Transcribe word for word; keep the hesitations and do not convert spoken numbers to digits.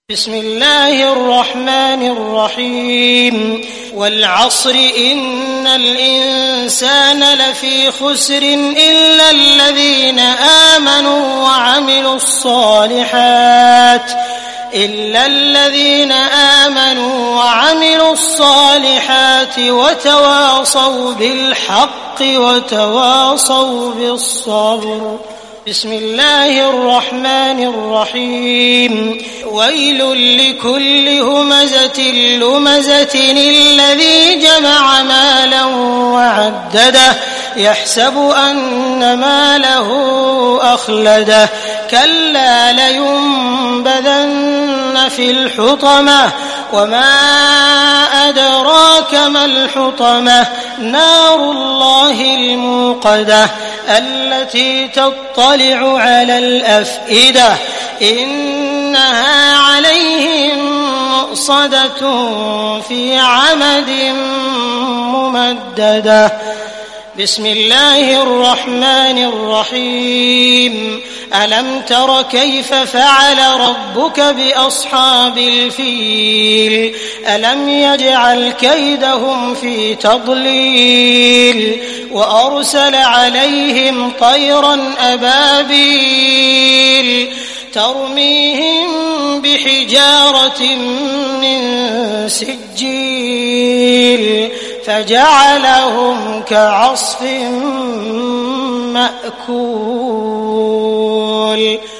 بسم الله الرحمن الرحيم والعصر إن الإنسان لفي خسر إلا الذين آمنوا وعملوا الصالحات إلا الذين آمنوا وعملوا الصالحات وتواصوا بالحق وتواصوا بالصبر. بسم الله الرحمن الرحيم ويل لكل همزة لمزة الذي جمع مالا وعدده يحسب أن ماله أخلده كلا لينبذن في الحطمة وما أدراك ما الحطمة نار الله الموقدة التي تطلع على الأفئدة إنها عليهم مؤصدة في عمد ممددة. بسم الله الرحمن الرحيم ألم تر كيف فعل ربك بأصحاب الفيل ألم يجعل كيدهم في تضليل وأرسل عليهم طيرا أبابيل ترميهم بحجارة من سجيل فجعلهم كعصف مأكول.